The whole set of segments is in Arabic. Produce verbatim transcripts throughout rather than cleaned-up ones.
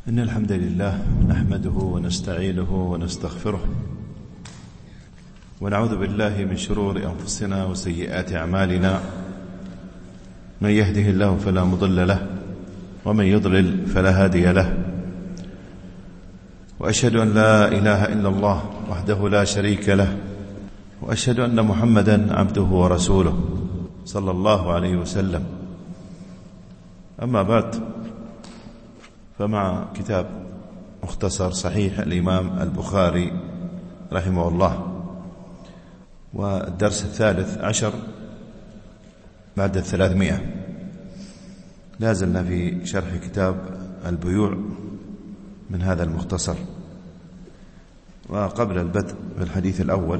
إن الحمد لله نحمده ونستعينه ونستغفره ونعوذ بالله من شرور أنفسنا وسيئات أعمالنا. من يهده الله فلا مضل له ومن يضلل فلا هادي له، وأشهد أن لا إله إلا الله وحده لا شريك له، وأشهد أن محمدا عبده ورسوله صلى الله عليه وسلم. أما بعد، فمع كتاب مختصر صحيح الإمام البخاري رحمه الله، والدرس الثالث عشر بعد الثلاثمائة. لازلنا في شرح كتاب البيوع من هذا المختصر. وقبل البدء بالحديث الأول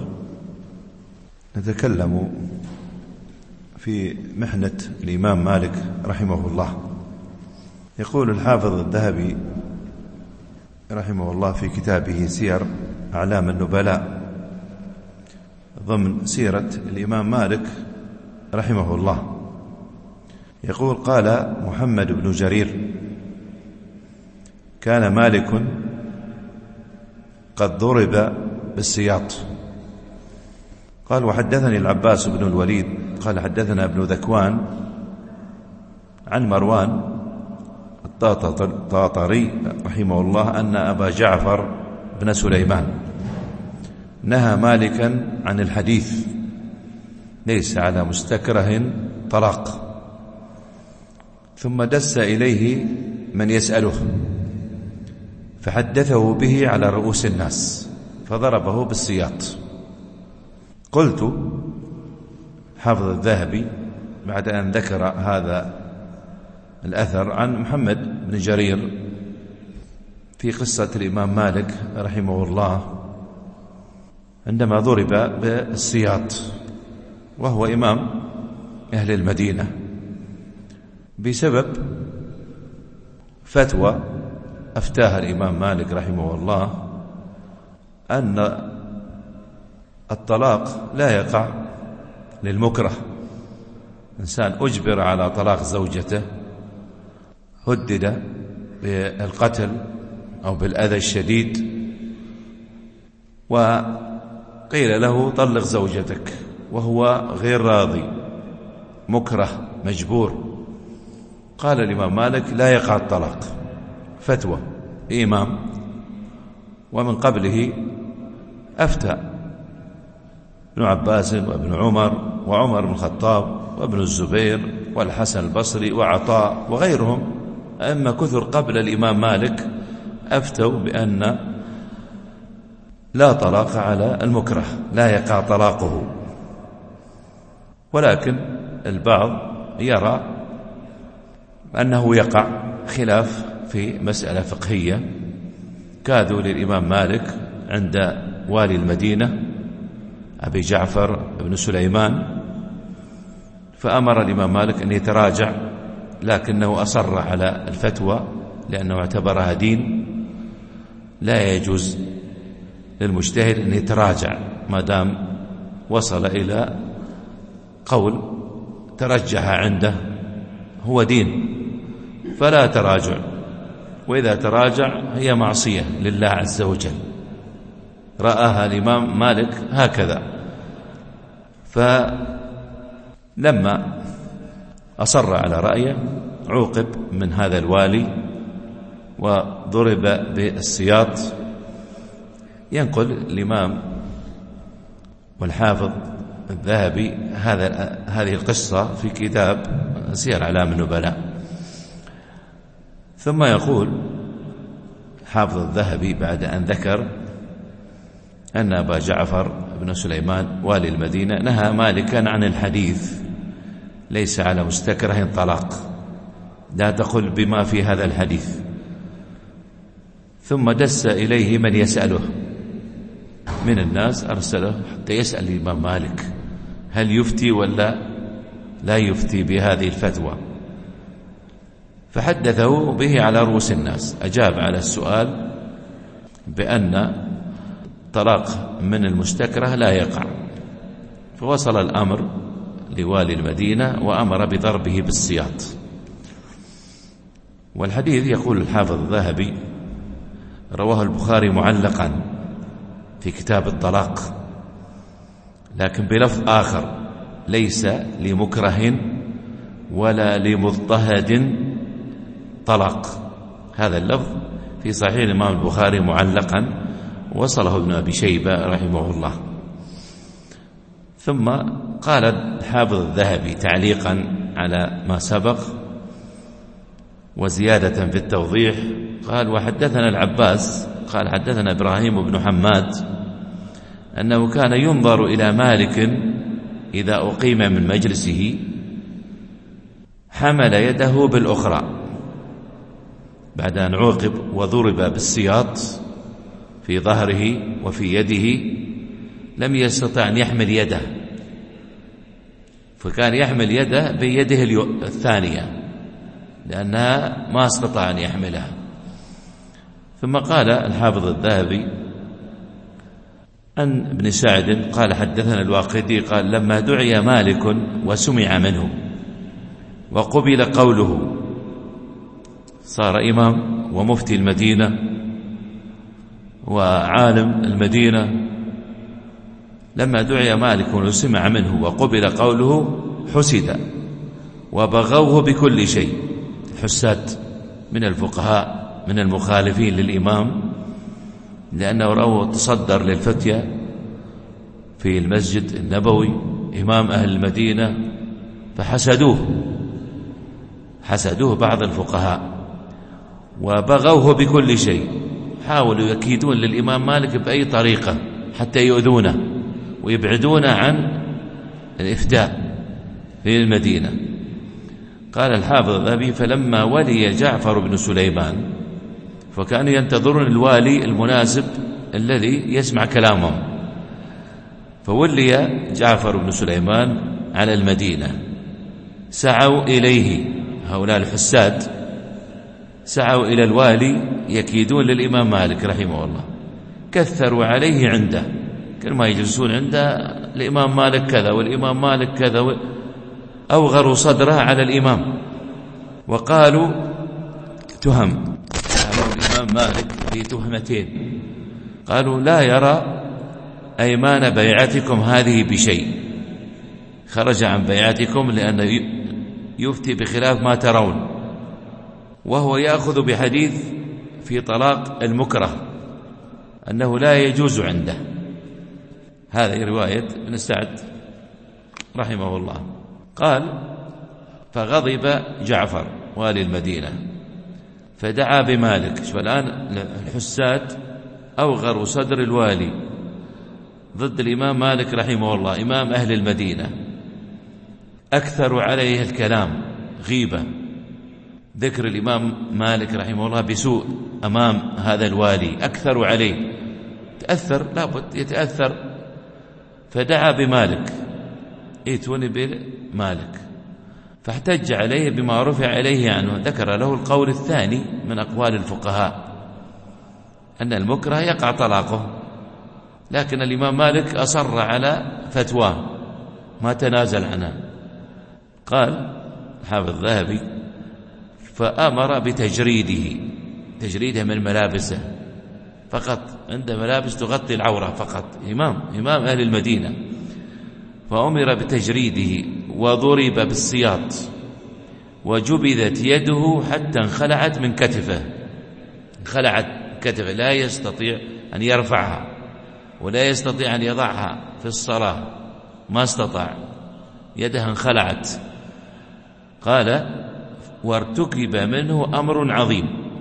نتكلم في محنة الإمام مالك رحمه الله. يقول الحافظ الذهبي رحمه الله في كتابه سير أعلام النبلاء ضمن سيرة الإمام مالك رحمه الله، يقول: قال محمد بن جرير: كان مالك قد ضرب بالسياط. قال: وحدثني العباس بن الوليد قال حدثنا ابن ذكوان عن مروان الطاطري رحمه الله أن أبا جعفر بن سليمان نهى مالكا عن الحديث ليس على مستكره طلاق، ثم دس إليه من يسأله فحدثه به على رؤوس الناس فضربه بالسياط. قلت: حافظ الذهبي بعد أن ذكر هذا الأثر عن محمد بن جرير في قصة الإمام مالك رحمه الله عندما ضرب بالسياط وهو إمام أهل المدينة بسبب فتوى أفتاها الإمام مالك رحمه الله أن الطلاق لا يقع للمكره. إنسان أجبر على طلاق زوجته، هدد بالقتل أو بالأذى الشديد، وقيل له: طلق زوجتك، وهو غير راضي، مكره مجبور. قال الإمام مالك: لا يقع الطلاق. فتوى إمام، ومن قبله أفتى ابن عباس وابن عمر وعمر بن الخطاب وابن الزبير والحسن البصري وعطاء وغيرهم أما كثر قبل الإمام مالك أفتوا بأن لا طلاق على المكره، لا يقع طلاقه. ولكن البعض يرى أنه يقع، خلاف في مسألة فقهية. كادوا للإمام مالك عند والي المدينة أبي جعفر بن سليمان، فأمر الإمام مالك أن يتراجع، لكنه أصر على الفتوى لأنه اعتبرها دين. لا يجوز للمجتهد أن يتراجع ما دام وصل إلى قول ترجح عنده، هو دين، فلا تراجع. وإذا تراجع هي معصية لله عز وجل. رآها الإمام مالك هكذا. فلما أصر على رأيه عوقب من هذا الوالي وضرب بالسياط. ينقل الإمام والحافظ الذهبي هذا هذه القصة في كتاب سير أعلام النبلاء. ثم يقول حافظ الذهبي بعد أن ذكر أن أبا جعفر بن سليمان والي المدينة نهى مالكا عن الحديث ليس على مستكره طلاق، لا تقل بما في هذا الحديث. ثم دس إليه من يسأله من الناس، أرسله حتى يسأل الإمام مالك هل يفتي ولا لا يفتي بهذه الفتوى، فحدثه به على رؤوس الناس. أجاب على السؤال بأن طلاق من المستكره لا يقع. فوصل الأمر لوالي المدينة وأمر بضربه بالسياط. والحديث يقول الحافظ الذهبي رواه البخاري معلقا في كتاب الطلاق، لكن بلفظ آخر: ليس لمكره ولا لمضطهد طلاق. هذا اللفظ في صحيح الإمام البخاري معلقا، وصله ابن أبي شيبة رحمه الله. ثم قال الحافظ الذهبي تعليقا على ما سبق وزيادة في التوضيح، قال: وحدثنا العباس قال حدثنا إبراهيم بن حماد أنه كان ينظر إلى مالك إذا أقيم من مجلسه حمل يده بالأخرى بعد أن عوقب وضرب بالسياط في ظهره وفي يده، لم يستطع أن يحمل يده، فكان يحمل يده بيده الثانية لأنها ما استطاع أن يحملها. ثم قال الحافظ الذهبي عن ابن سعد قال حدثنا الواقدي قال: لما دعي مالك وسمع منه وقبل قوله، صار إمام ومفتي المدينة وعالم المدينة، لما دعي مالك وسمع منه وقبل قوله حسد وبغوه بكل شيء. الحساد من الفقهاء من المخالفين للإمام، لأنه رأوا تصدر للفتية في المسجد النبوي إمام أهل المدينة فحسدوه حسدوه بعض الفقهاء وبغوه بكل شيء، حاولوا يكيدون للإمام مالك بأي طريقة حتى يؤذونه ويبعدونه عن الإفتاء في المدينة. قال الحافظ الذهبي: فلما ولي جعفر بن سليمان، فكانوا ينتظرون الوالي المناسب الذي يسمع كلامهم، فولي جعفر بن سليمان على المدينة، سعوا إليه هؤلاء الحساد، سعوا إلى الوالي يكيدون للإمام مالك رحمه الله، كثروا عليه عنده، كل ما يجلسون عنده الإمام مالك كذا والإمام مالك كذا، أوغروا صدره على الإمام، وقالوا تهم الإمام مالك في تهمتين، قالوا: لا يرى أيمان بيعتكم هذه بشيء، خرج عن بيعتكم لأنه يفتي بخلاف ما ترون، وهو يأخذ بحديث في طلاق المكره أنه لا يجوز عنده. هذه رواية ابن سعد رحمه الله. قال: فغضب جعفر والي المدينة فدعا بمالك. شوف الآن الحساد أوغروا صدر الوالي ضد الإمام مالك رحمه الله إمام أهل المدينة، أكثروا عليه الكلام، غيبة، ذكر الإمام مالك رحمه الله بسوء أمام هذا الوالي، أكثروا عليه، تأثر، لابد يتأثر، فدعا بمالك، ائتوني بمالك، فاحتج عليه بما رفع إليه عنه، ذكر له القول الثاني من أقوال الفقهاء أن المكره يقع طلاقه، لكن الإمام مالك أصر على فتواه ما تنازل عنها. قال حافظ الذهبي: فأمر بتجريده، تجريده من ملابسه فقط، عنده ملابس تغطي العورة فقط، إمام إمام أهل المدينة، فأمر بتجريده وضرب بالسياط وجبذت يده حتى انخلعت من كتفه، انخلعت كتفه، لا يستطيع أن يرفعها ولا يستطيع أن يضعها في الصلاة، ما استطاع، يدها انخلعت. قال: وارتكب منه أمر عظيم،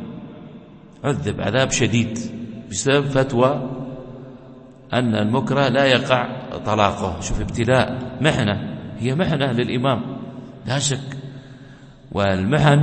عذب عذاب شديد بسبب فتوى أن المكره لا يقع طلاقه. شوف ابتلاء، محنة، هي محنة للإمام لا شك، والمحن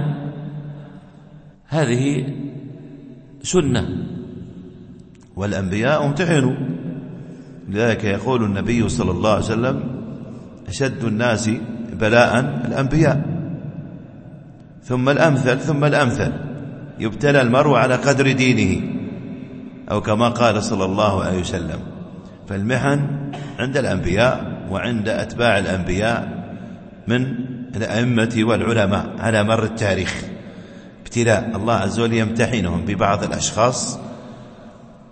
هذه سنة، والأنبياء امتحنوا، لذلك يقول النبي صلى الله عليه وسلم: أشد الناس بلاء الأنبياء ثم الأمثل ثم الأمثل، يبتلى المرء على قدر دينه، أو كما قال صلى الله عليه وسلم. فالمحن عند الأنبياء وعند أتباع الأنبياء من الأئمة والعلماء على مر التاريخ، ابتلاء، الله عز وجل يمتحنهم ببعض الأشخاص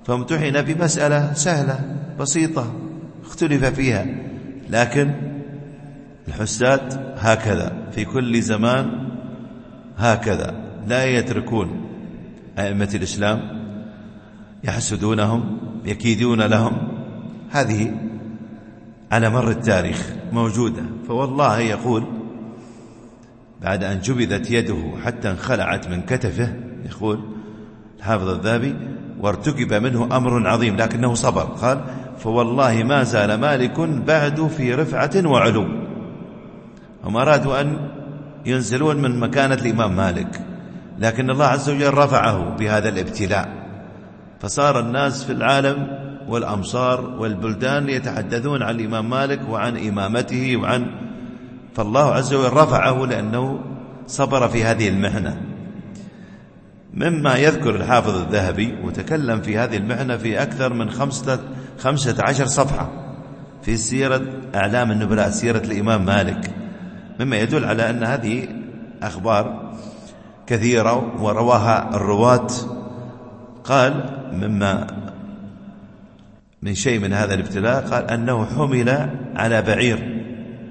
فامتحن في مسألة سهلة بسيطة اختلف فيها، لكن الحساد هكذا في كل زمان هكذا لا يتركون أئمة الإسلام، يحسدونهم يكيدون لهم. هذه على مر التاريخ موجودة. فوالله يقول بعد أن جبذت يده حتى انخلعت من كتفه، يقول الحافظ الذهبي: وارتكب منه أمر عظيم لكنه صبر. قال: فوالله ما زال مالك بعد في رفعة وعلو. هم أرادوا أن ينزلون من مكانة الإمام مالك، لكن الله عز وجل رفعه بهذا الابتلاء، فصار الناس في العالم والأمصار والبلدان يتحدثون عن الإمام مالك وعن إمامته وعن فالله عز وجل رفعه لأنه صبر في هذه المحنة. مما يذكر الحافظ الذهبي وتكلم في هذه المحنة في أكثر من خمسة, خمسة عشر صفحة في سيرة أعلام النبلاء، سيرة الإمام مالك، مما يدل على أن هذه أخبار كثيرة ورواها الرواة. قال مما من شيء من هذا الابتلاء، قال أنه حمل على بعير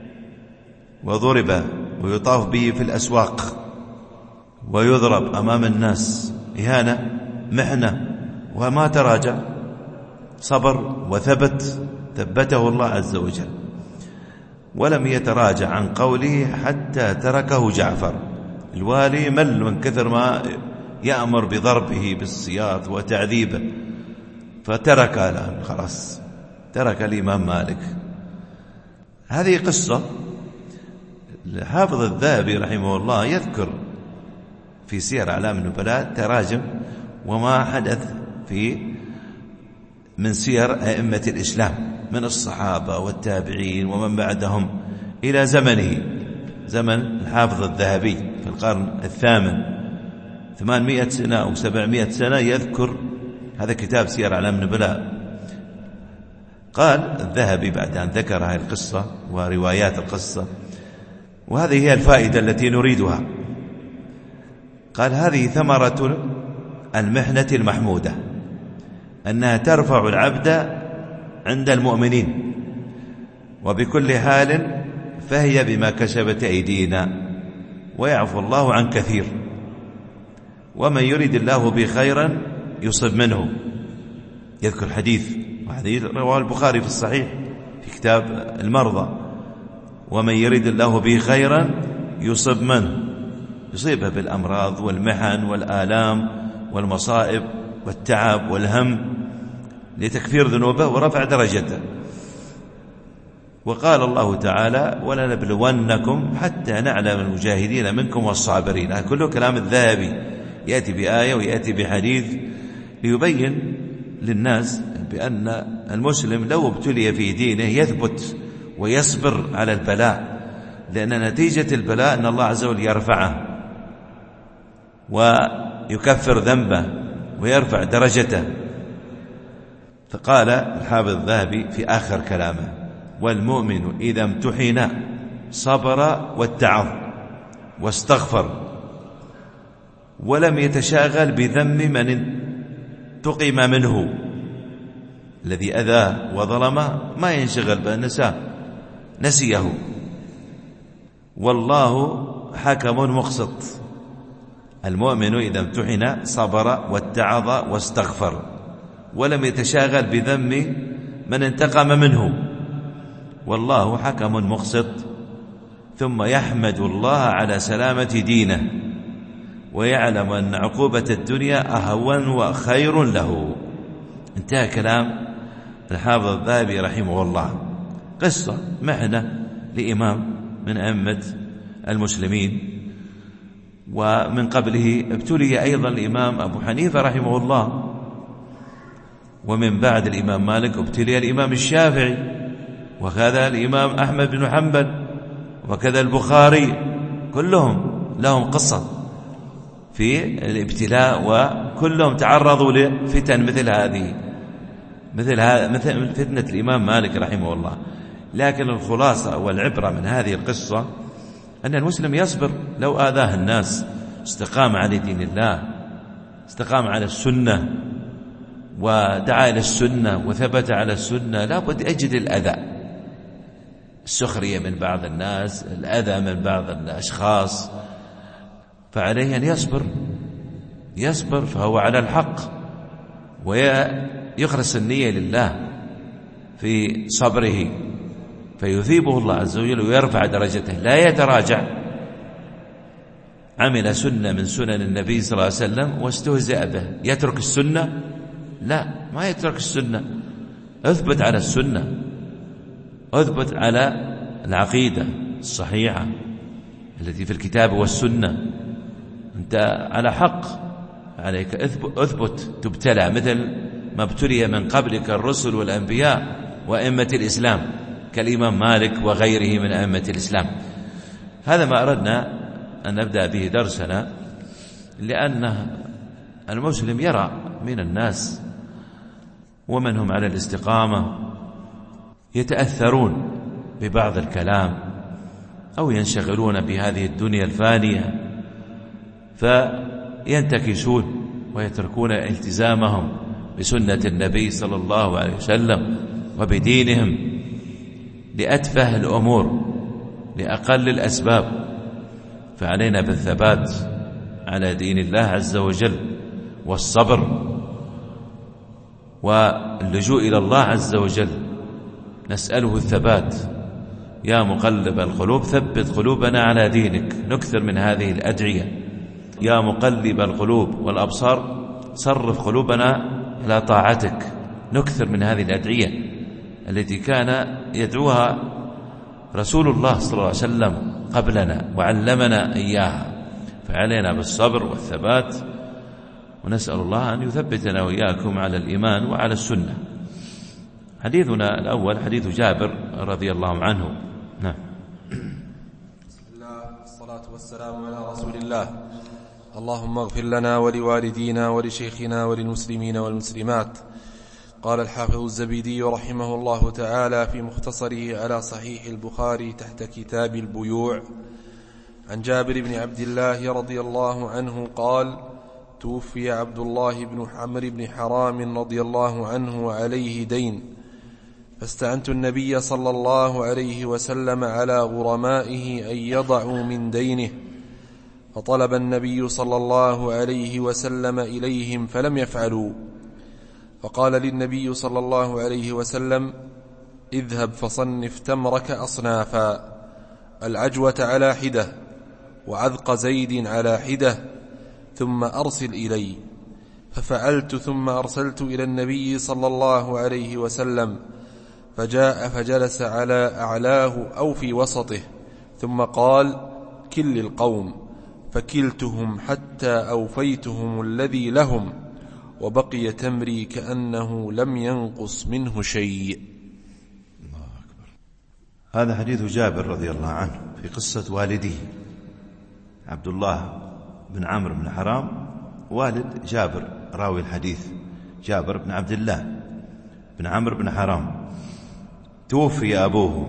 وضرب ويطاف به في الأسواق ويضرب أمام الناس، إهانة محنة، وما تراجع، صبر وثبت، ثبته الله عز وجل، ولم يتراجع عن قوله حتى تركه جعفر. الوالي مل من كثر ما يأمر بضربه بالسياط وتعذيبه، فترك له خلاص، ترك الإمام مالك. هذه قصة الحافظ الذهبي رحمه الله يذكر في سير أعلام النبلاء تراجم وما حدث في من سير أئمة الإسلام من الصحابة والتابعين ومن بعدهم إلى زمنه، زمن الحافظ الذهبي في القرن الثامن، ثمانمائة سنة أو سبعمائة سنة يذكر. هذا كتاب سير أعلام النبلاء. قال الذهبي بعد أن ذكر هذه القصة وروايات القصة، وهذه هي الفائدة التي نريدها، قال: هذه ثمرة المحنة المحمودة، أنها ترفع العبد عند المؤمنين، وبكل حال فهي بما كسبت أيدينا، ويعفو الله عن كثير، ومن يريد الله به خيرا يصب منه. يذكر حديث، وحديث رواه البخاري في الصحيح في كتاب المرضى: ومن يريد الله به خيرا يصب منه، يصيبه بالأمراض والمحن والآلام والمصائب والتعب والهم لتكفير ذنوبه ورفع درجته. وقال الله تعالى: ولنبلونكم حتى نعلم المجاهدين منكم والصابرين. هذا كله كلام الذهبي، يأتي بآية ويأتي بحديث ليبين للناس بأن المسلم لو ابتلي في دينه يثبت ويصبر على البلاء، لأن نتيجة البلاء أن الله عز وجل يرفعه ويكفر ذنبه ويرفع درجته. فقال الحافظ الذهبي في آخر كلامه: والمؤمن إذا امتحن صبر واتعظ واستغفر، ولم يتشاغل بذم من انتقم منه. الذي أذاه وظلمه ما ينشغل بأنساه، نسيه. والله حكم مقسط. المؤمن إذا امتحن صبر واتعظ واستغفر، ولم يتشاغل بذم من انتقم منه. والله حكم مقسط. ثم يحمد الله على سلامة دينه، ويعلم أن عقوبة الدنيا أهون وخير له. انتهى كلام الحافظ الذهبي رحمه الله. قصة محنة لإمام من أئمة المسلمين، ومن قبله ابتلي أيضا الإمام أبو حنيفة رحمه الله، ومن بعد الإمام مالك ابتلي الإمام الشافعي، وكذا الإمام أحمد بن حنبل، وكذا البخاري، كلهم لهم قصة في الابتلاء، وكلهم تعرضوا لفتن مثل هذه، مثل هذا مثل فتنة الإمام مالك رحمه الله. لكن الخلاصة والعبرة من هذه القصة أن المسلم يصبر لو آذاه الناس، استقام على دين الله، استقام على السنة، ودعا إلى السنة وثبت على السنة لابد يجد الأذى، السخرية من بعض الناس، الأذى من بعض الأشخاص، فعليه أن يصبر يصبر فهو على الحق، ويخلص النية لله في صبره فيثيبه الله عز وجل ويرفع درجته، لا يتراجع. عمل سنة من سنن النبي صلى الله عليه وسلم واستهزأ به، يترك السنة؟ لا، ما يترك السنة، اثبت على السنة، اثبت على العقيدة الصحيحة التي في الكتاب والسنة، أنت على حق، عليك اثبت تبتلى مثل ما ابتلي من قبلك الرسل والأنبياء وأئمة الإسلام كالإمام مالك وغيره من أئمة الإسلام. هذا ما أردنا أن نبدأ به درسنا، لأن المسلم يرى من الناس ومن هم على الاستقامة يتأثرون ببعض الكلام أو ينشغلون بهذه الدنيا الفانية فينتكسون ويتركون التزامهم بسنة النبي صلى الله عليه وسلم وبدينهم لأتفه الأمور لأقل الأسباب. فعلينا بالثبات على دين الله عز وجل والصبر واللجوء إلى الله عز وجل، نسأله الثبات. يا مقلب القلوب ثبت قلوبنا على دينك، نكثر من هذه الأدعية. يا مقلب القلوب والأبصار صرف قلوبنا إلى طاعتك، نكثر من هذه الأدعية التي كان يدعوها رسول الله صلى الله عليه وسلم قبلنا وعلمنا إياها. فعلينا بالصبر والثبات، ونسأل الله أن يثبتنا وإياكم على الإيمان وعلى السنة. حديثنا الأول حديث جابر رضي الله عنه. نعم. بسم الله والصلاة والسلام على رسول الله. اللهم اغفر لنا ولوالدينا ولشيخنا وللمسلمين والمسلمات. قال الحافظ الزبيدي رحمه الله تعالى في مختصره على صحيح البخاري تحت كتاب البيوع عن جابر بن عبد الله رضي الله عنه قال: توفي عبد الله بن عمرو بن حرام رضي الله عنه وعليه دين، فاستعنت النبي صلى الله عليه وسلم على غرمائه أن يضعوا من دينه، فطلب النبي صلى الله عليه وسلم إليهم فلم يفعلوا، فقال للنبي صلى الله عليه وسلم: اذهب فصنف تمرك أصنافا، العجوة على حدة وعذق زيد على حدة، ثم أرسل إلي. ففعلت ثم أرسلت إلى النبي صلى الله عليه وسلم، فجاء فجلس على أعلاه أو في وسطه، ثم قال: كل القوم، فكلتهم حتى أوفيتهم الذي لهم، وبقي تمري كأنه لم ينقص منه شيء. الله أكبر. هذا حديث جابر رضي الله عنه في قصة والده عبد الله بن عمرو بن حرام، والد جابر راوي الحديث جابر بن عبد الله بن عمرو بن حرام. توفي أبوه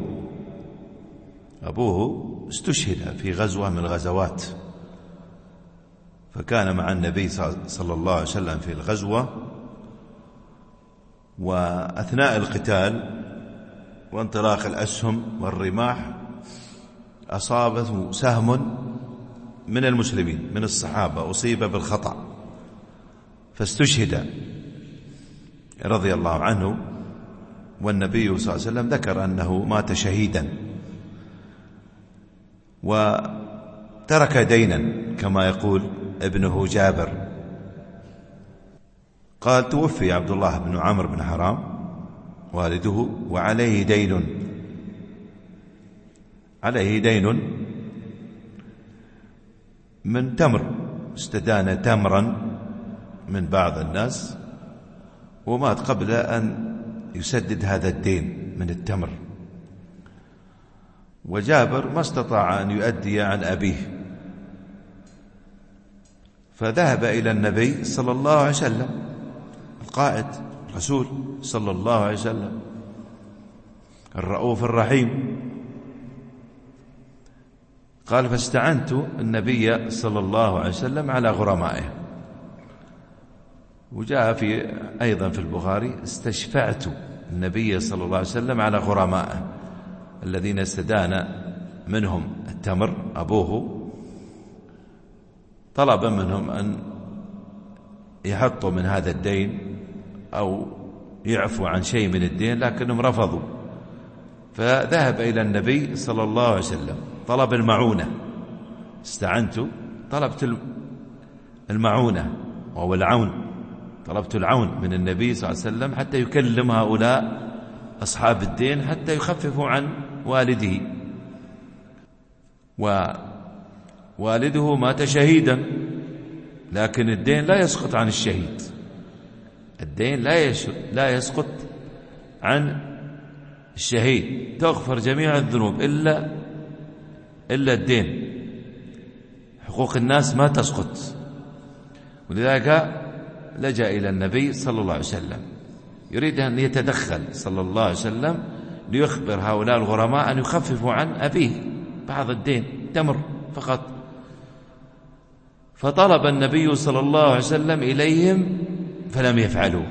أبوه استشهد في غزوة من الغزوات، فكان مع النبي صلى الله عليه وسلم في الغزوة، وأثناء القتال وانطلاق الأسهم والرماح أصابه سهم من المسلمين من الصحابة، أصيب بالخطأ فاستشهد رضي الله عنه، والنبي صلى الله عليه وسلم ذكر أنه مات شهيدا وترك دينا كما يقول ابنه جابر. قال: توفي عبد الله بن عمرو بن حرام والده وعليه دين عليه دين من تمر، استدان تمرا من بعض الناس ومات قبل أن يسدد هذا الدين من التمر، وجابر ما استطاع أن يؤدي عن أبيه، فذهب إلى النبي صلى الله عليه وسلم القائد الرسول صلى الله عليه وسلم الرؤوف الرحيم. قال: فاستعنت النبي صلى الله عليه وسلم على غرمائه، وجاء في أيضا في البخاري: استشفعت النبي صلى الله عليه وسلم على غرمائه الذين استدان منهم التمر أبوه، طلب منهم أن يحطوا من هذا الدين أو يعفوا عن شيء من الدين، لكنهم رفضوا. فذهب إلى النبي صلى الله عليه وسلم، طلب المعونة، استعنت، طلبت المعونة وهو العون، طلبت العون من النبي صلى الله عليه وسلم حتى يكلم هؤلاء أصحاب الدين حتى يخففوا عن والده. ووالده مات شهيدا، لكن الدين لا يسقط عن الشهيد، الدين لا لا يسقط عن الشهيد، تغفر جميع الذنوب إلا إلا الدين، حقوق الناس ما تسقط. ولذلك لجأ إلى النبي صلى الله عليه وسلم، يريد أن يتدخل صلى الله عليه وسلم ليخبر هؤلاء الغرماء أن يخففوا عن أبيه بعض الدين، تمر فقط. فطلب النبي صلى الله عليه وسلم إليهم فلم يفعلوا،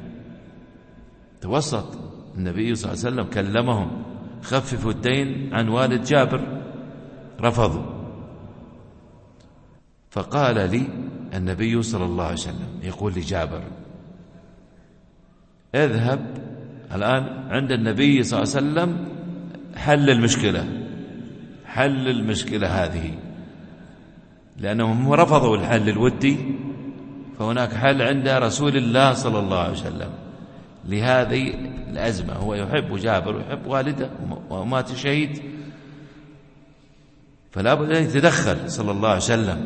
توسط النبي صلى الله عليه وسلم، كلمهم: خففوا الدين عن والد جابر، رفضوا. فقال لي النبي صلى الله عليه وسلم يقول لجابر: اذهب الآن عند النبي صلى الله عليه وسلم، حل المشكلة، حل المشكلة هذه، لأنهم رفضوا الحل الودي، فهناك حل عند رسول الله صلى الله عليه وسلم لهذه الأزمة. هو يحب جابر ويحب والده ومات شهيد، فلا بد أن يتدخل صلى الله عليه وسلم.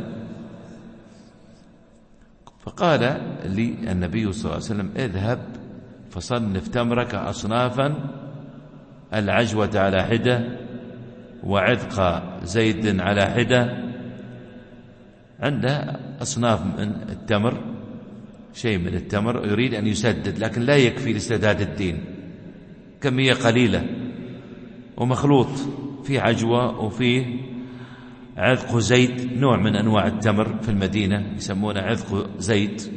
فقال لي النبي صلى الله عليه وسلم: اذهب فصنف تمرك أصنافا، العجوة على حدة، وعذق زيد على حدة. عنده أصناف من التمر، شيء من التمر يريد أن يسدد، لكن لا يكفي لسداد الدين، كمية قليلة ومخلوط، في عجوة وفي عذق زيت، نوع من أنواع التمر في المدينة يسمونه عذق زيت.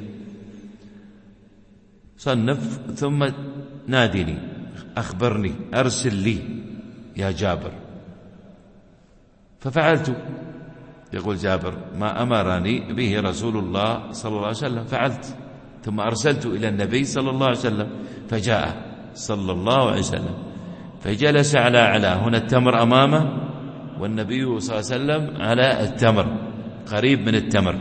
صنف ثم نادني، أخبرني، أرسل لي يا جابر. ففعلت. يقول جابر: ما أمرني به رسول الله صلى الله عليه وسلم فعلت، ثم أرسلت إلى النبي صلى الله عليه وسلم فجاء صلى الله عليه وسلم فجلس على أعلاه، هنا التمر أمامه والنبي صلى الله عليه وسلم على التمر، قريب من التمر،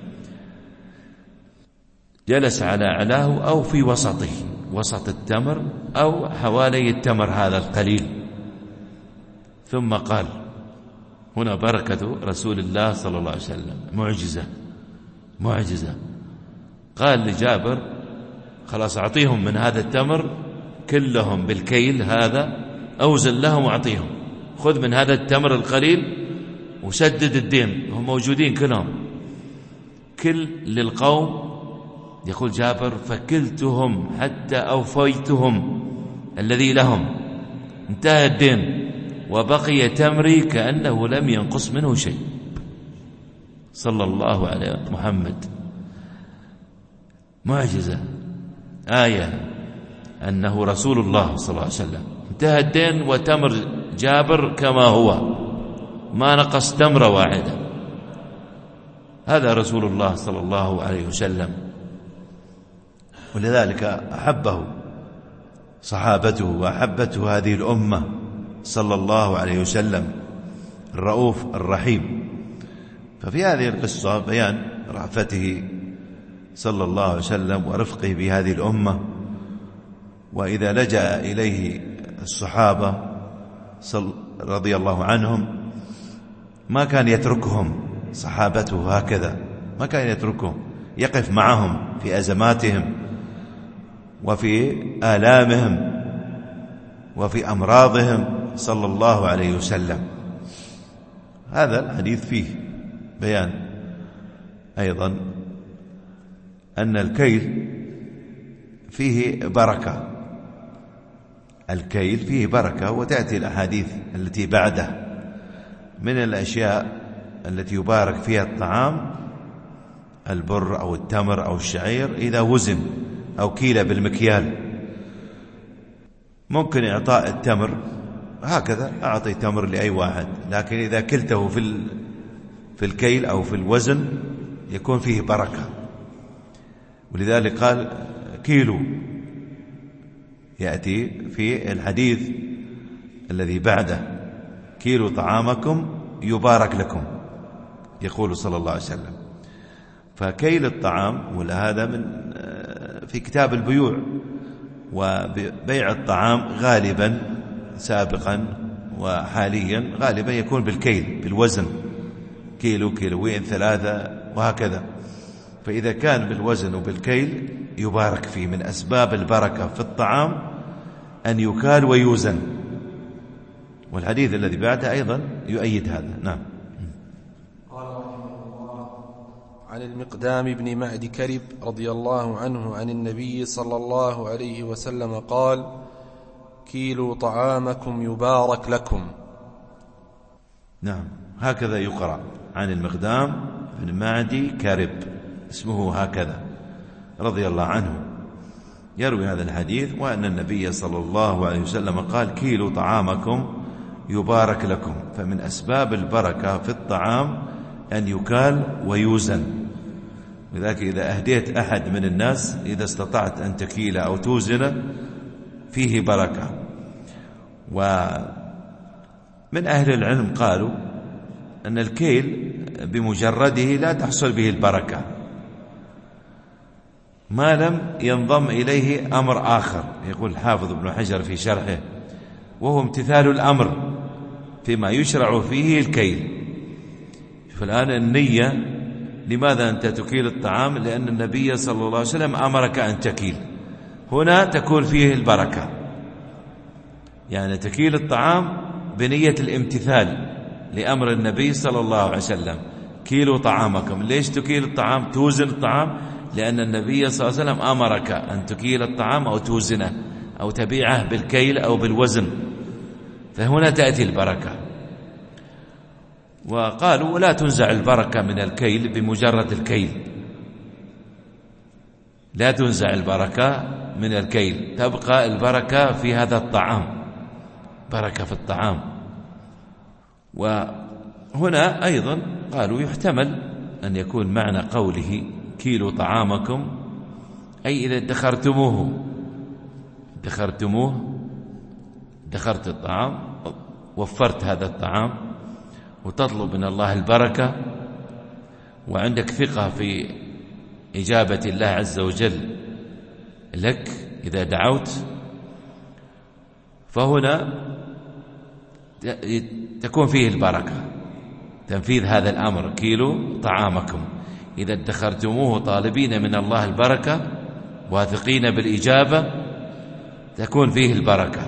جلس على أعلاه أو في وسطه، وسط التمر أو حوالي التمر هذا القليل. ثم قال، هنا بركة رسول الله صلى الله عليه وسلم، معجزة معجزة. قال لجابر: خلاص أعطيهم من هذا التمر كلهم بالكيل هذا، أوزن لهم وأعطيهم، خذ من هذا التمر القليل وسدد الدين، هم موجودين كلهم، كل للقوم. يقول جابر: فكلتهم حتى أوفيتهم الذي لهم، انتهى الدين وبقي تمري كأنه لم ينقص منه شيء. صلى الله عليه محمد. معجزة، آية أنه رسول الله صلى الله عليه وسلم. انتهى الدين وتمر جابر كما هو، ما نقص تمرة واحدة. هذا رسول الله صلى الله عليه وسلم، ولذلك أحبه صحابته وأحبته هذه الأمة صلى الله عليه وسلم، الرؤوف الرحيم. ففي هذه القصة بيان رأفته صلى الله عليه وسلم ورفقه بهذه الأمة. وإذا لجأ إليه الصحابة رضي الله عنهم ما كان يتركهم، صحابته هكذا ما كان يتركهم، يقف معهم في أزماتهم وفي آلامهم وفي أمراضهم صلى الله عليه وسلم. هذا الحديث فيه بيان أيضا أن الكيل فيه بركة، الكيل فيه بركة. وتأتي الأحاديث التي بعده من الأشياء التي يبارك فيها الطعام البر أو التمر أو الشعير إذا وزن أو كيل بالمكيال. ممكن إعطاء التمر هكذا، أعطي تمر لأي واحد، لكن إذا كلته في في الكيل أو في الوزن يكون فيه بركة. ولذلك قال كيلو، يأتي في الحديث الذي بعده كيلو طعامكم يبارك لكم، يقول صلى الله عليه وسلم. فكيل الطعام، وهذا من في كتاب البيوع، وبيع الطعام غالبا سابقا وحاليا غالبا يكون بالكيل، بالوزن، كيلو، كيلوين، ثلاثة، وهكذا. فإذا كان بالوزن وبالكيل يبارك فيه. من أسباب البركة في الطعام أن يكال ويوزن، والحديث الذي بعده أيضا يؤيد هذا. نعم. قال رحمه الله: عن المقدام بن معد كرب رضي الله عنه عن النبي صلى الله عليه وسلم قال: كيلوا طعامكم يبارك لكم. نعم، هكذا يقرأ. عن المقدام بن معد كرب، اسمه هكذا، رضي الله عنه، يروي هذا الحديث، وأن النبي صلى الله عليه وسلم قال: كيلوا طعامكم يبارك لكم. فمن أسباب البركة في الطعام أن يكال ويوزن. لذلك إذا أهديت أحد من الناس، إذا استطعت أن تكيل أو توزن، فيه بركة. ومن أهل العلم قالوا أن الكيل بمجرده لا تحصل به البركة ما لم ينضم إليه أمر آخر، يقول الحافظ ابن حجر في شرحه، وهو امتثال الأمر فيما يشرع فيه الكيل. فالآن النية، لماذا أنت تكيل الطعام؟ لأن النبي صلى الله عليه وسلم أمرك أن تكيل، هنا تكون فيه البركة. يعني تكيل الطعام بنية الامتثال لأمر النبي صلى الله عليه وسلم: كيلوا طعامكم. ليش تكيل الطعام، توزن الطعام؟ لأن النبي صلى الله عليه وسلم أمرك أن تكيل الطعام أو توزنه أو تبيعه بالكيل أو بالوزن، فهنا تأتي البركة. وقالوا: لا تنزع البركة من الكيل بمجرد الكيل، لا تنزع البركة من الكيل، تبقى البركة في هذا الطعام، بركة في الطعام. وهنا أيضا قالوا يحتمل أن يكون معنى قوله كيلوا طعامكم أي إذا ادخرتموه، ادخرتموه، ادخرت الطعام، وفرت هذا الطعام، وتطلب من الله البركة، وعندك ثقة في إجابة الله عز وجل لك إذا دعوت، فهنا تكون فيه البركة، تنفيذ هذا الأمر: كيلوا طعامكم. إذا ادخرتموه طالبين من الله البركة واثقين بالإجابة، تكون فيه البركة.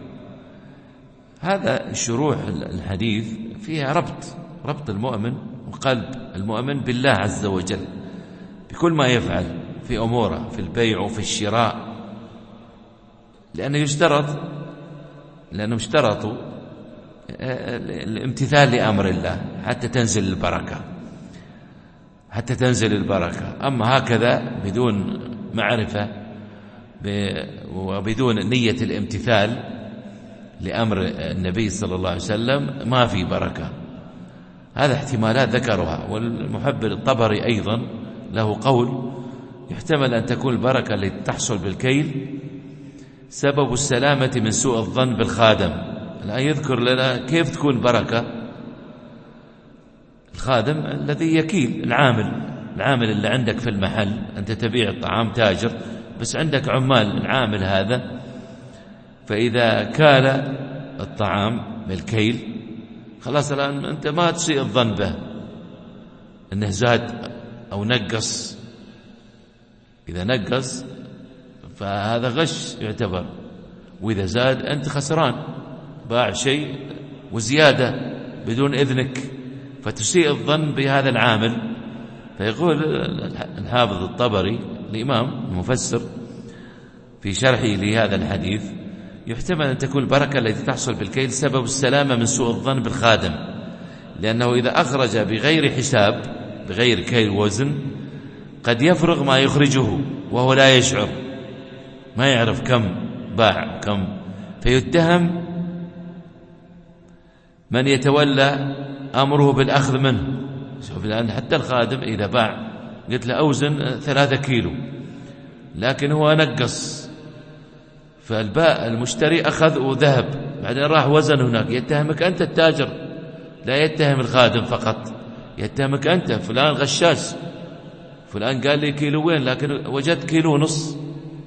هذا شروح الحديث فيها ربط ربط المؤمن وقلب المؤمن بالله عز وجل بكل ما يفعل في أموره، في البيع وفي الشراء، لأنه يشترط لأنهم اشترطوا الامتثال لأمر الله حتى تنزل البركة، حتى تنزل البركة. أما هكذا بدون معرفة وبدون نية الامتثال لأمر النبي صلى الله عليه وسلم ما في بركة. هذا احتمالات ذكرها. والمحبر الطبري أيضا له قول: يحتمل أن تكون البركة التي تحصل بالكيل سبب السلامة من سوء الظن بالخادم. لا يذكر لنا كيف تكون بركة. الخادم الذي يكيل، العامل العامل اللي عندك في المحل، أنت تبيع الطعام، تاجر، بس عندك عمال، العامل هذا، فإذا كال الطعام بالكيل خلاص الآن أنت ما تسيء الظن به أنه زاد أو نقص. إذا نقص فهذا غش يعتبر، وإذا زاد أنت خسران، باع شيء وزيادة بدون إذنك، فتسيء الظن بهذا العامل. فيقول الحافظ الطبري الإمام المفسر في شرحه لهذا الحديث: يحتمل أن تكون البركة التي تحصل بالكيل سبب السلامة من سوء الظن بالخادم، لأنه إذا أخرج بغير حساب، بغير كيل وزن، قد يفرغ ما يخرجه وهو لا يشعر، ما يعرف كم باع كم، فيتهم من يتولى أمره بالأخذ منه. شوف الآن حتى الخادم إذا باع قلت له أوزن ثلاثة كيلو لكن هو نقص، فالباء المشتري أخذ وذهب بعدين راح وزن هناك، يتهمك أنت التاجر، لا يتهم الخادم فقط، يتهمك أنت فلان غشاش، فلان قال لي كيلوين لكن وجدت كيلو نص.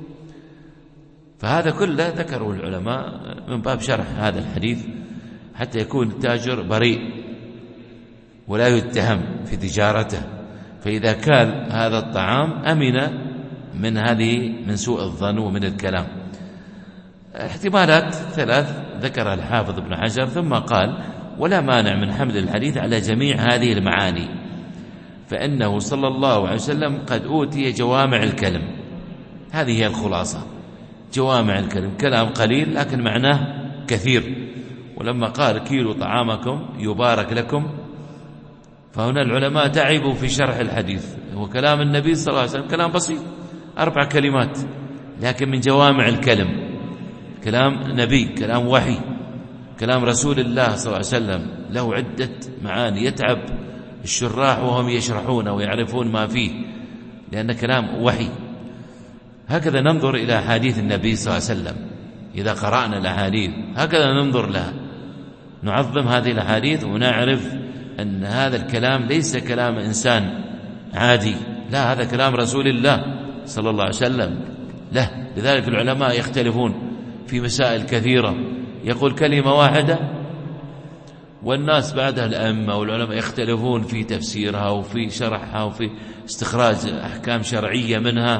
فهذا كله ذكره العلماء من باب شرح هذا الحديث حتى يكون التاجر بريء ولا يتهم في تجارته، فإذا كان هذا الطعام أمن من هذه من سوء الظن ومن الكلام. احتمالات ثلاث ذكرها الحافظ ابن حجر ثم قال: ولا مانع من حمل الحديث على جميع هذه المعاني، فإنه صلى الله عليه وسلم قد أوتي جوامع الكلم. هذه هي الخلاصة، جوامع الكلم، كلام قليل لكن معناه كثير. ولما قال كيلو طعامكم يبارك لكم، فهنا العلماء تعبوا في شرح الحديث، هو كلام النبي صلى الله عليه وسلم كلام بسيط أربع كلمات لكن من جوامع الكلم، كلام نبي، كلام وحي، كلام رسول الله صلى الله عليه وسلم له عدة معاني، يتعب الشراح وهم يشرحون ويعرفون ما فيه لأن كلام وحي. هكذا ننظر إلى حديث النبي صلى الله عليه وسلم، إذا قرأنا الأحاديث هكذا ننظر لها، نعظم هذه الأحاديث ونعرف أن هذا الكلام ليس كلام إنسان عادي، لا، هذا كلام رسول الله صلى الله عليه وسلم له. لذلك العلماء يختلفون في مسائل كثيرة، يقول كلمة واحدة والناس بعدها الأئمة والعلماء يختلفون في تفسيرها وفي شرحها وفي استخراج أحكام شرعية منها.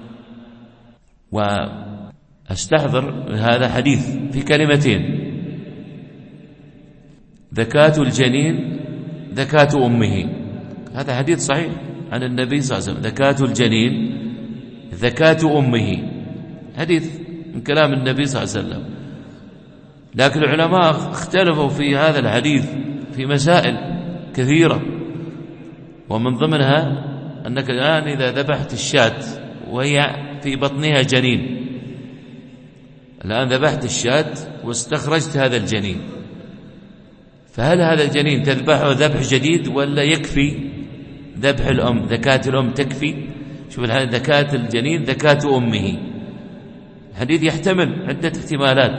وأستحضر هذا حديث في كلمتين: زكاة الجنين زكاة أمه. هذا حديث صحيح عن النبي صلى الله عليه وسلم، زكاة الجنين زكاة أمه، حديث من كلام النبي صلى الله عليه وسلم. لكن العلماء اختلفوا في هذا الحديث في مسائل كثيرة، ومن ضمنها أنك الآن إذا ذبحت الشاة وهي في بطنها جنين، الآن ذبحت الشاة واستخرجت هذا الجنين، فهل هذا الجنين تذبحه ذبح جديد ولا يكفي ذبح الأم؟ زكاة الأم تكفي؟ شوف الحديث: زكاة الجنين زكاة أمه. الحديث يحتمل عدة احتمالات،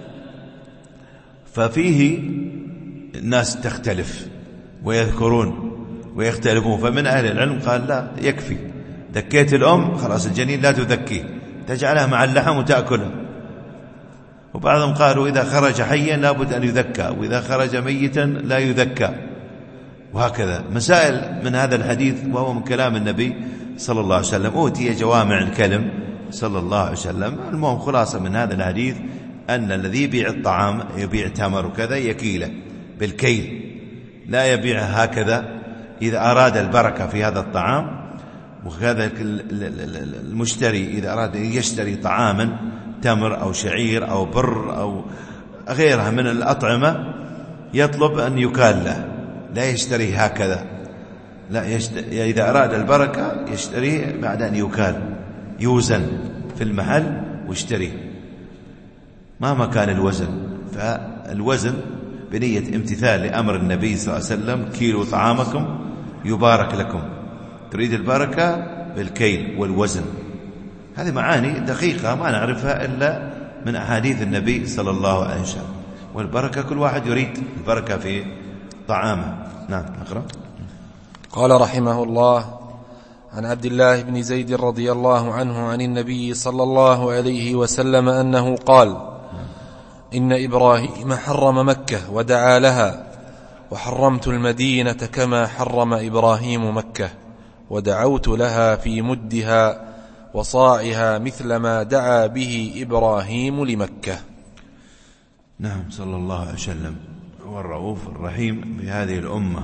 ففيه الناس تختلف ويذكرون ويختلفون. فمن أهل العلم قال لا، يكفي ذكيت الأم خلاص الجنين لا تذكيه، تجعلها مع اللحم وتأكله. وبعضهم قالوا إذا خرج حيا لابد أن يذكى، وإذا خرج ميتا لا يذكى، وهكذا مسائل من هذا الحديث، وهو من كلام النبي صلى الله عليه وسلم، أوتي جوامع الكلم صلى الله عليه وسلم. المهم خلاصة من هذا الحديث أن الذي يبيع الطعام يبيع تمر وكذا يكيله بالكيل، لا يبيع هكذا. إذا أراد البركة في هذا الطعام، وكذا المشتري إذا أراد يشتري طعاما تمر أو شعير أو بر أو غيرها من الأطعمة يطلب أن يكال له، لا يشتري هكذا، لا يشتري إذا أراد البركة يشتريه بعد أن يكال، يوزن في المحل ويشتريه مهما كان الوزن. فالوزن بنية امتثال لأمر النبي صلى الله عليه وسلم: كيلو طعامكم يبارك لكم. تريد البركة بالكيل والوزن. هذه معاني دقيقة ما نعرفها إلا من أحاديث النبي صلى الله عليه وسلم. والبركة كل واحد يريد البركة في طعامه. نعم، أقرأ. قال رحمه الله: عن عبد الله بن زيد رضي الله عنه عن النبي صلى الله عليه وسلم أنه قال: إن إبراهيم حرم مكة ودعا لها، وحرمت المدينة كما حرم إبراهيم مكة، ودعوت لها في مدها وصاعها مثل ما دعا به إبراهيم لمكة. نعم، صلى الله عليه وسلم هو الرؤوف الرحيم بهذه الأمة،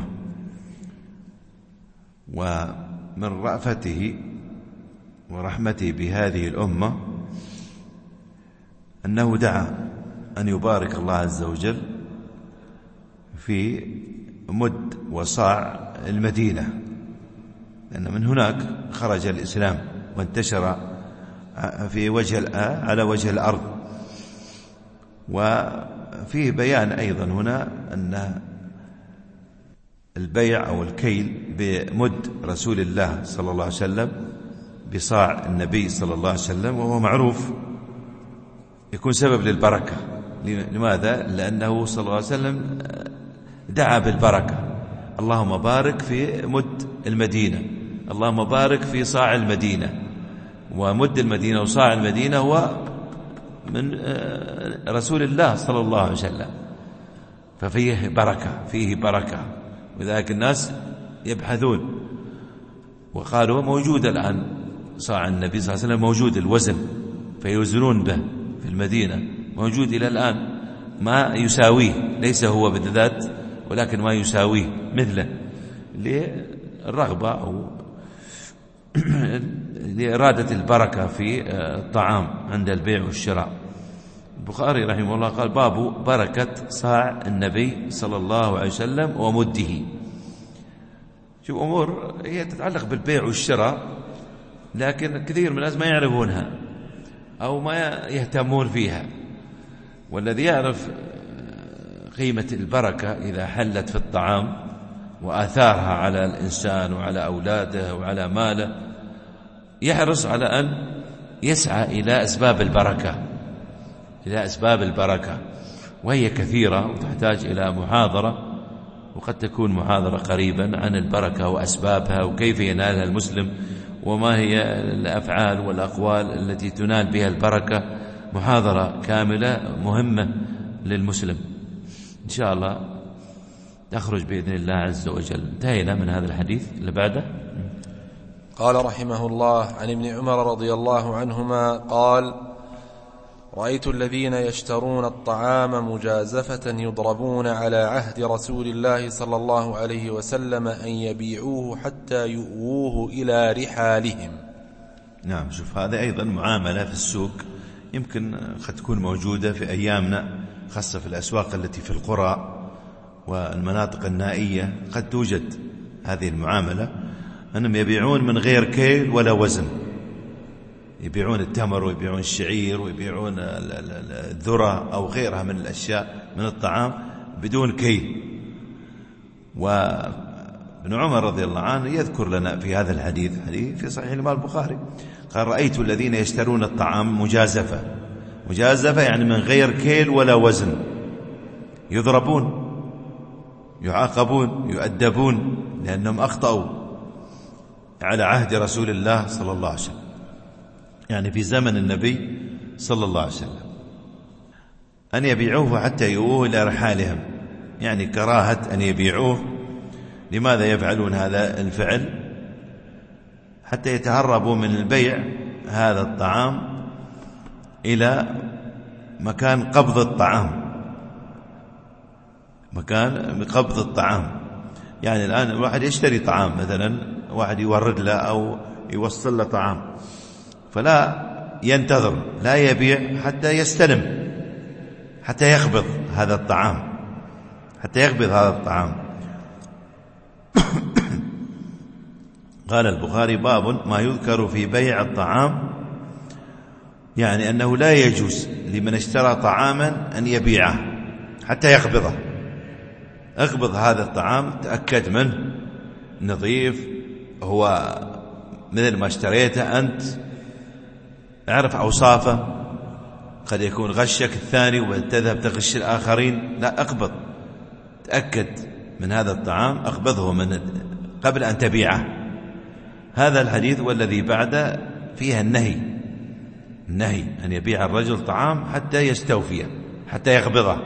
ومن رأفته ورحمته بهذه الأمة أنه دعا أن يبارك الله عز وجل في مد وصاع المدينة، لأن من هناك خرج الإسلام وانتشر في وجه على وجه الأرض. وفيه بيان أيضا هنا أن البيع أو الكيل بمد رسول الله صلى الله عليه وسلم بصاع النبي صلى الله عليه وسلم، وهو معروف يكون سبب للبركة. لماذا؟ لأنه صلى الله عليه وسلم دعا بالبركة: اللهم بارك في مد المدينة، اللهم بارك في صاع المدينة. ومد المدينة وصاع المدينة هو من رسول الله صلى الله عليه وسلم، ففيه بركة، فيه بركة. وذلك الناس يبحثون وقالوا موجود الآن صاع النبي صلى الله عليه وسلم، موجود الوزن فيوزنون به في المدينة، موجود إلى الآن ما يساويه، ليس هو بالذات ولكن ما يساويه مثله، للرغبة أو لإرادة البركة في الطعام عند البيع والشراء. البخاري رحمه الله قال: باب بركة صاع النبي صلى الله عليه وسلم ومده. شوف أمور هي تتعلق بالبيع والشراء، لكن كثير من الناس ما يعرفونها أو ما يهتمون فيها. والذي يعرف قيمة البركة إذا حلت في الطعام وآثارها على الإنسان وعلى أولاده وعلى ماله، يحرص على أن يسعى إلى أسباب البركة، إلى أسباب البركة، وهي كثيرة وتحتاج إلى محاضرة، وقد تكون محاضرة قريبا عن البركة وأسبابها وكيف ينالها المسلم، وما هي الأفعال والأقوال التي تنال بها البركة. محاضرة كاملة مهمة للمسلم إن شاء الله تخرج بإذن الله عز وجل. انتهينا من هذا الحديث اللي بعده. قال رحمه الله: عن ابن عمر رضي الله عنهما قال: رأيت الذين يشترون الطعام مجازفة يضربون على عهد رسول الله صلى الله عليه وسلم أن يبيعوه حتى يؤووه إلى رحالهم. نعم، شوف هذا أيضا معاملة في السوق يمكن قد تكون موجودة في أيامنا، خاصة في الأسواق التي في القرى والمناطق النائية قد توجد هذه المعاملة، أنهم يبيعون من غير كيل ولا وزن. يبيعون التمر ويبيعون الشعير ويبيعون الذرة أو غيرها من الأشياء من الطعام بدون كيل. وابن عمر رضي الله عنه يذكر لنا في هذا الحديث، حديث في صحيح الإمام البخاري، قال: رأيت الذين يشترون الطعام مجازفة. مجازفة يعني من غير كيل ولا وزن، يضربون، يعاقبون، يؤدبون لأنهم أخطأوا على عهد رسول الله صلى الله عليه وسلم، يعني في زمن النبي صلى الله عليه وسلم، أن يبيعوه حتى يؤوه إلى رحالهم، يعني كراهة أن يبيعوه. لماذا يفعلون هذا الفعل؟ حتى يتهربوا من البيع هذا الطعام إلى مكان قبض الطعام، مكان قبض الطعام. يعني الآن الواحد يشتري طعام، مثلا واحد يورد له أو يوصل له طعام، فلا ينتظر، لا يبيع حتى يستلم، حتى يقبض هذا الطعام، حتى يقبض هذا الطعام. قال البخاري: باب ما يذكر في بيع الطعام، يعني أنه لا يجوز لمن اشترى طعاما أن يبيعه حتى يقبضه. اقبض هذا الطعام، تأكد منه نظيف، هو مثل ما اشتريته أنت، اعرف أوصافه، قد يكون غشك الثاني وتذهب تغش الآخرين، لا، اقبض، تأكد من هذا الطعام، اقبضه من قبل أن تبيعه. هذا الحديث والذي بعده فيها النهي، النهي أن يبيع الرجل طعام حتى يستوفيه، حتى يقبضه.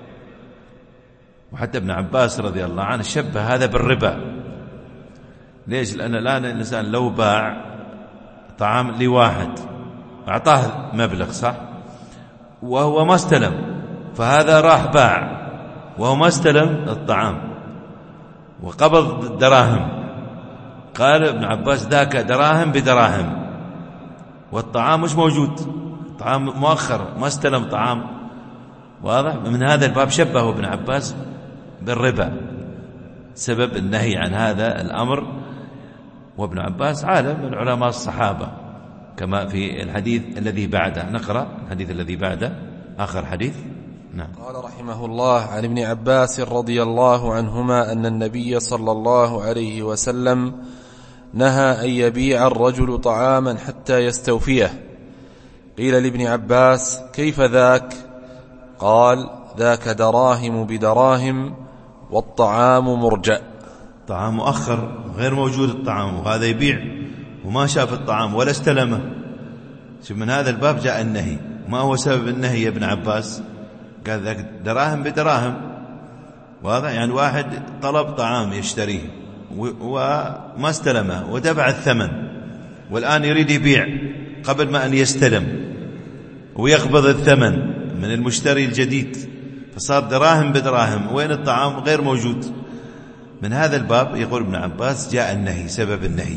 وحتى ابن عباس رضي الله عنه شبه هذا بالربا. ليش؟ لأن الآن الإنسان لو باع طعام لواحد أعطاه مبلغ، صح، وهو ما استلم، فهذا راح باع وهو ما استلم الطعام وقبض الدراهم. قال ابن عباس: ذاك دراهم بدراهم، والطعام مش موجود، الطعام مؤخر، ما استلم طعام. واضح؟ من هذا الباب شبهه ابن عباس بالربا، سبب النهي عن هذا الأمر وابن عباس عالم من علماء الصحابة كما في الحديث الذي بعده. نقرأ الحديث الذي بعده آخر حديث. نعم. قال رحمه الله: عن ابن عباس رضي الله عنهما أن النبي صلى الله عليه وسلم نهى أن يبيع الرجل طعاما حتى يستوفيه. قيل لابن عباس: كيف ذاك؟ قال: ذاك دراهم بدراهم والطعام مرجأ. طعام مؤخر غير موجود الطعام، وهذا يبيع وما شاف الطعام ولا استلمه. شوف من هذا الباب جاء النهي. ما هو سبب النهي يا ابن عباس؟ قال ذاك دراهم بدراهم، وهذا يعني واحد طلب طعام يشتريه وما استلمه ودفع الثمن، والآن يريد يبيع قبل ما أن يستلم ويقبض الثمن من المشتري الجديد، فصار دراهم بدراهم، وين الطعام؟ غير موجود. من هذا الباب يقول ابن عباس جاء النهي، سبب النهي.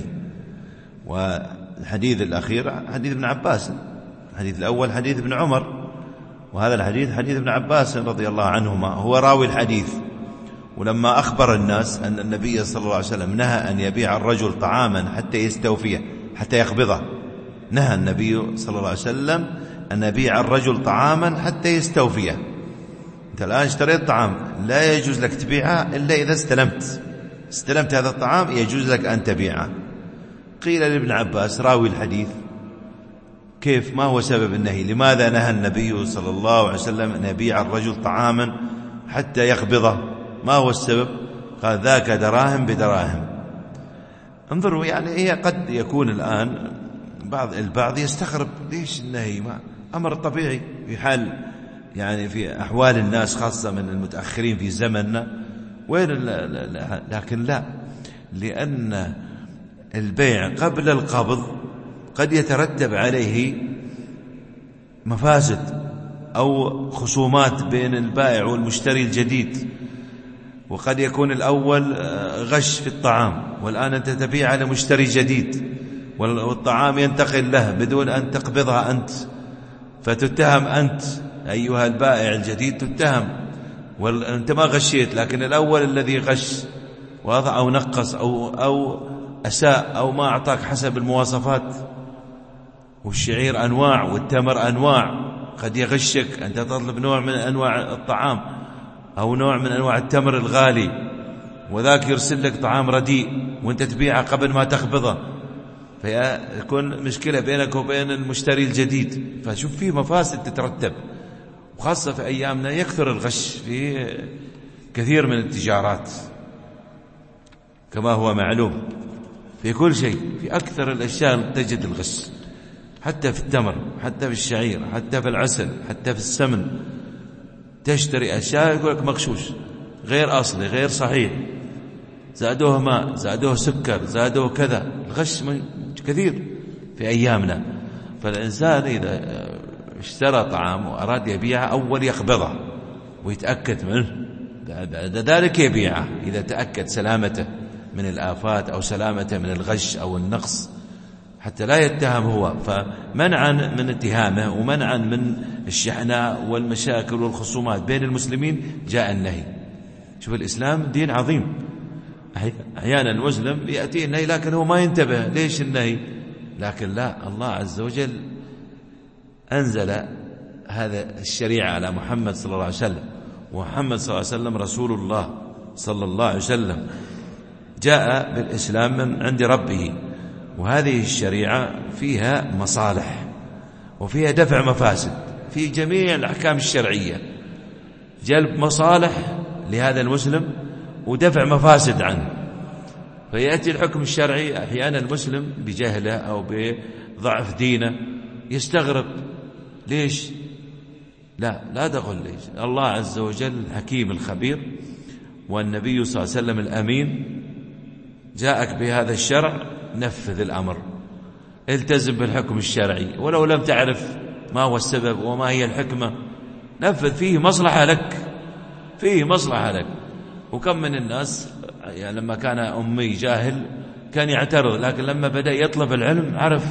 والحديث الأخير حديث ابن عباس، الحديث الأول حديث ابن عمر، وهذا الحديث حديث ابن عباس رضي الله عنهما، هو راوي الحديث. ولما أخبر الناس أن النبي صلى الله عليه وسلم نهى أن يبيع الرجل طعاما حتى يستوفيه حتى يقبضه، نهى النبي صلى الله عليه وسلم أن يبيع الرجل طعاما حتى يستوفيه. أنت الآن اشتريت طعام، لا يجوز لك تبيعه إلا إذا استلمت استلمت هذا الطعام يجوز لك أن تبيعه. قيل لابن عباس راوي الحديث: كيف؟ ما هو سبب النهي؟ لماذا نهى النبي صلى الله عليه وسلم أن يبيع الرجل طعاما حتى يقبضه؟ ما هو السبب؟ قال: ذاك دراهم بدراهم. انظروا، يعني هي قد يكون الآن بعض البعض يستغرب ليش النهي؟ ما أمر طبيعي في حال، يعني في أحوال الناس خاصة من المتأخرين في زمننا، وين لا لا لا لكن لا، لأن البيع قبل القبض قد يترتب عليه مفاسد أو خصومات بين البائع والمشتري الجديد، وقد يكون الأول غش في الطعام، والآن أنت تبيع على مشتري جديد، والطعام ينتقل له بدون أن تقبضها أنت، فتتهم أنت أيها البائع الجديد، تتهم وأنت ما غشيت، لكن الأول الذي غش وضع أو نقص أو, أو أساء أو ما أعطاك حسب المواصفات. والشعير أنواع والتمر أنواع، قد يغشك، أنت تطلب نوع من أنواع الطعام أو نوع من أنواع التمر الغالي، وذاك يرسل لك طعام رديء وأنت تبيعه قبل ما تقبضه، فيكون مشكلة بينك وبين المشتري الجديد. فشوف فيه مفاسد تترتب، وخاصة في أيامنا يكثر الغش في كثير من التجارات كما هو معلوم، في كل شيء، في أكثر الأشياء تجد الغش، حتى في التمر، حتى في الشعير، حتى في العسل، حتى في السمن. تشتري أشياء يقول لك مغشوش، غير أصلي، غير صحيح، زادوه ماء، زادوه سكر، زادوه كذا. الغش كثير في أيامنا. فالإنسان إذا اشترى طعام وأراد يبيعه أول يقبضه ويتأكد منه، ذلك يبيعه إذا تأكد سلامته من الآفات أو سلامته من الغش أو النقص، حتى لا يتهم هو. فمنعا من اتهامه ومنعا من الشحناء والمشاكل والخصومات بين المسلمين جاء النهي. شوف الإسلام دين عظيم. أحيانا المسلم يأتي النهي لكن هو ما ينتبه ليش النهي، لكن لا، الله عز وجل أنزل هذا الشريعة على محمد صلى الله عليه وسلم، ومحمد صلى الله عليه وسلم رسول الله صلى الله عليه وسلم، جاء بالإسلام من عند ربه، وهذه الشريعة فيها مصالح وفيها دفع مفاسد في جميع الأحكام الشرعية، جلب مصالح لهذا المسلم ودفع مفاسد عنه. فيأتي الحكم الشرعي، أحيانا المسلم بجهله أو بضعف دينه يستغرب ليش، لا لا تقل ليش، الله عز وجل الحكيم الخبير، والنبي صلى الله عليه وسلم الأمين جاءك بهذا الشرع، نفذ الأمر، التزم بالحكم الشرعي، ولو لم تعرف ما هو السبب وما هي الحكمة، نفذ، فيه مصلحة لك، فيه مصلحة لك. وكم من الناس يعني لما كان أمي جاهل كان يعترض، لكن لما بدأ يطلب العلم عرف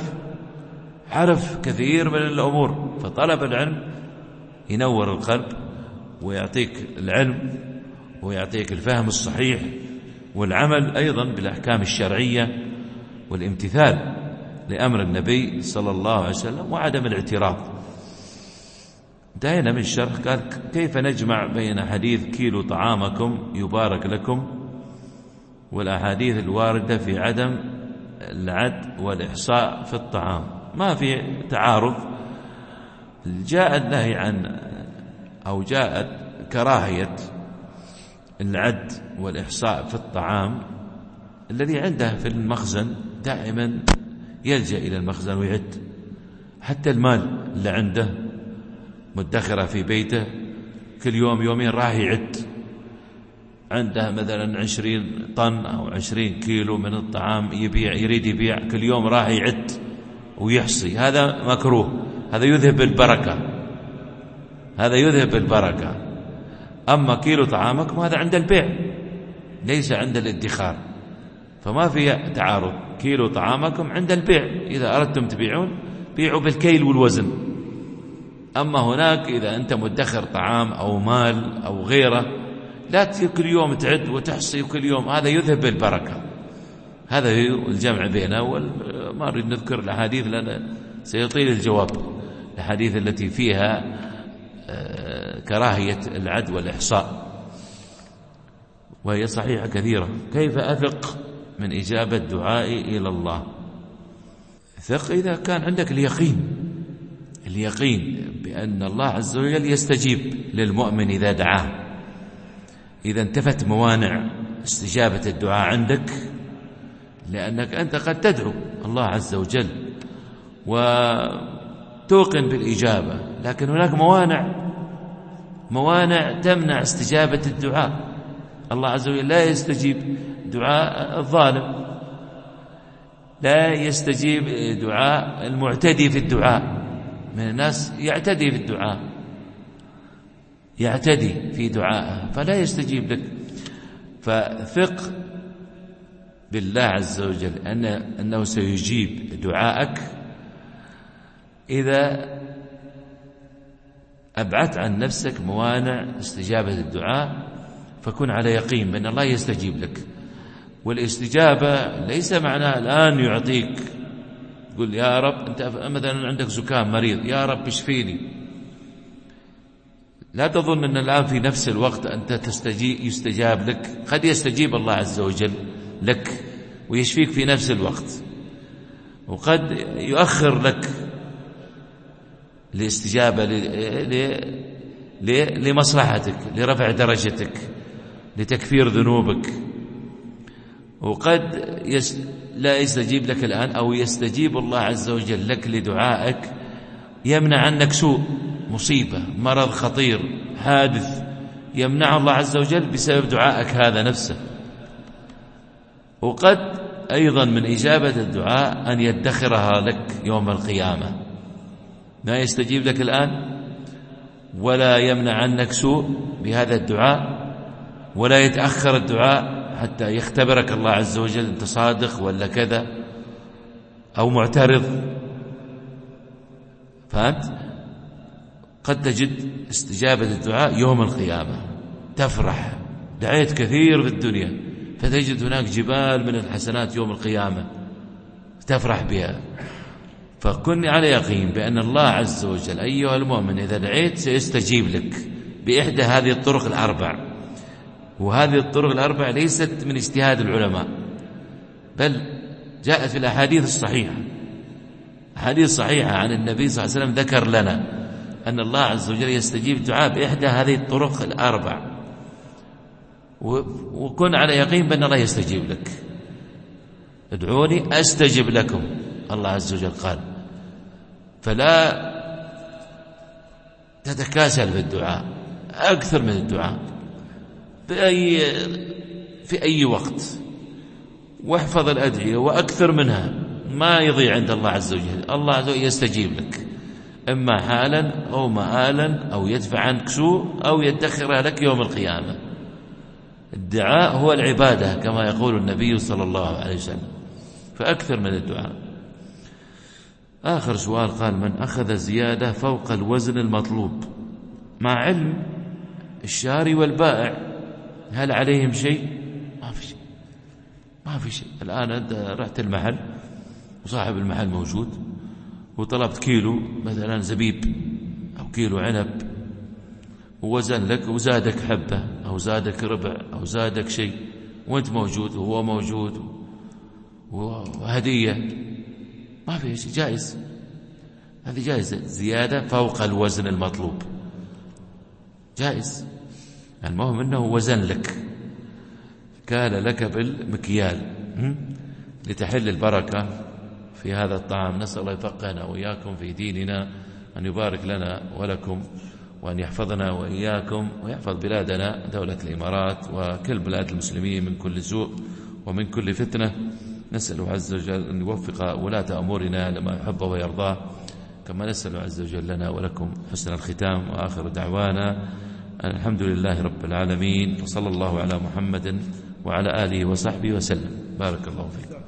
عرف كثير من الأمور. فطلب العلم ينور القلب ويعطيك العلم ويعطيك الفهم الصحيح والعمل أيضا بالأحكام الشرعية، والامتثال لأمر النبي صلى الله عليه وسلم وعدم الاعتراض. انتهينا من الشرح. قال كيف نجمع بين حديث كيلو طعامكم يبارك لكم والأحاديث الواردة في عدم العد والإحصاء في الطعام؟ ما في تعارض. جاء النهي عن أو جاءت كراهية العد والإحصاء في الطعام. الذي عنده في المخزن دائما يلجأ إلى المخزن ويعد. حتى المال اللي عنده مدخرة في بيته كل يوم يومين راح يعد. عنده مثلا عشرين طن أو عشرين كيلو من الطعام يبيع، يريد يبيع كل يوم راح يعد ويحصي. هذا مكروه، هذا يذهب البركة، هذا يذهب البركة. أما كيلو طعامكم هذا عند البيع ليس عند الادخار، فما في تعارض. كيلو طعامكم عند البيع، إذا أردتم تبيعون بيعوا بالكيل والوزن. أما هناك إذا أنت مدخر طعام أو مال أو غيره لا تصير كل يوم تعد وتحصي وكل يوم، هذا يذهب بالبركة. هذا الجمع بينه. وما أريد نذكر الأحاديث لأن سيطيل الجواب. الأحاديث التي فيها كراهية العد والإحصاء وهي صحيحة كثيرة. كيف أثق من إجابة دعائي إلى الله؟ ثق إذا كان عندك اليقين، اليقين بأن الله عز وجل يستجيب للمؤمن إذا دعاه. إذا انتفت موانع استجابة الدعاء عندك، لأنك أنت قد تدعو الله عز وجل وتوقن بالإجابة، لكن هناك موانع موانع تمنع استجابة الدعاء. الله عز وجل لا يستجيب دعاء الظالم، لا يستجيب دعاء المعتدي في الدعاء. من الناس يعتدي في الدعاء، يعتدي في دعائه فلا يستجيب لك. فثق بالله عز وجل أن أنه سيجيب دعائك إذا أبعدت عن نفسك موانع استجابة الدعاء، فكن على يقين بأن الله يستجيب لك. والاستجابة ليس معناه الآن يعطيك، تقول يا رب أنت مثلا عندك زكام مريض، يا رب اشفيني. لا تظن أن الآن في نفس الوقت أنت تستجيب يستجاب لك. قد يستجيب الله عز وجل لك ويشفيك في نفس الوقت، وقد يؤخر لك الاستجابة لمصلحتك، لرفع درجتك، لتكفير ذنوبك. وقد لا يستجيب لك الآن، أو يستجيب الله عز وجل لك لدعائك يمنع عنك سوء، مصيبة، مرض خطير، حادث، يمنع الله عز وجل بسبب دعائك هذا نفسه. وقد أيضا من إجابة الدعاء أن يدخرها لك يوم القيامة، ما يستجيب لك الآن ولا يمنع عنك سوء بهذا الدعاء، ولا يتأخر الدعاء حتى يختبرك الله عز وجل أنت صادق ولا كذا أو معترض. فهمت؟ قد تجد استجابة الدعاء يوم القيامة، تفرح، دعيت كثير في الدنيا فتجد هناك جبال من الحسنات يوم القيامة تفرح بها. فكن على يقين بأن الله عز وجل أيها المؤمن إذا دعيت سيستجيب لك بإحدى هذه الطرق الأربع. وهذه الطرق الأربع ليست من اجتهاد العلماء، بل جاءت في الأحاديث الصحيحة، أحاديث صحيحة عن النبي صلى الله عليه وسلم ذكر لنا أن الله عز وجل يستجيب الدعاء بإحدى هذه الطرق الأربع. وكن على يقين بأن الله يستجيب لك. ادعوني أستجب لكم، الله عز وجل قال. فلا تتكاسل في الدعاء، أكثر من الدعاء بأي في أي وقت، واحفظ الأدعية وأكثر منها، ما يضيع عند الله عز وجل. الله عز وجل يستجيب لك إما حالا أو مآلا، أو يدفع عنك سوء، أو يدخرها لك يوم القيامة. الدعاء هو العبادة كما يقول النبي صلى الله عليه وسلم، فأكثر من الدعاء. آخر سؤال قال: من أخذ زيادة فوق الوزن المطلوب مع علم الشاري والبائع هل عليهم شيء؟ ما في شيء، ما ما في شيء. الآن أنت رحت المحل وصاحب المحل موجود وطلبت كيلو مثلا زبيب أو كيلو عنب ووزن لك وزادك حبة أو زادك ربع أو زادك شيء وأنت موجود وهو موجود وهدية، ما في شيء، جائز. هذه جائزة، زيادة فوق الوزن المطلوب جائز. المهم أنه وزن لك، كان لك بالمكيال لتحل البركة في هذا الطعام. نسأل الله يفقهنا وإياكم في ديننا، أن يبارك لنا ولكم، وأن يحفظنا وإياكم، ويحفظ بلادنا دولة الإمارات وكل بلاد المسلمين من كل سوء ومن كل فتنة. نسأل عز وجل أن يوفق ولاة أمورنا لما يحبه ويرضاه، كما نسأل عز وجل لنا ولكم حسن الختام. وآخر دعوانا الحمد لله رب العالمين، وصلى الله على محمد وعلى آله وصحبه وسلم. بارك الله فيك.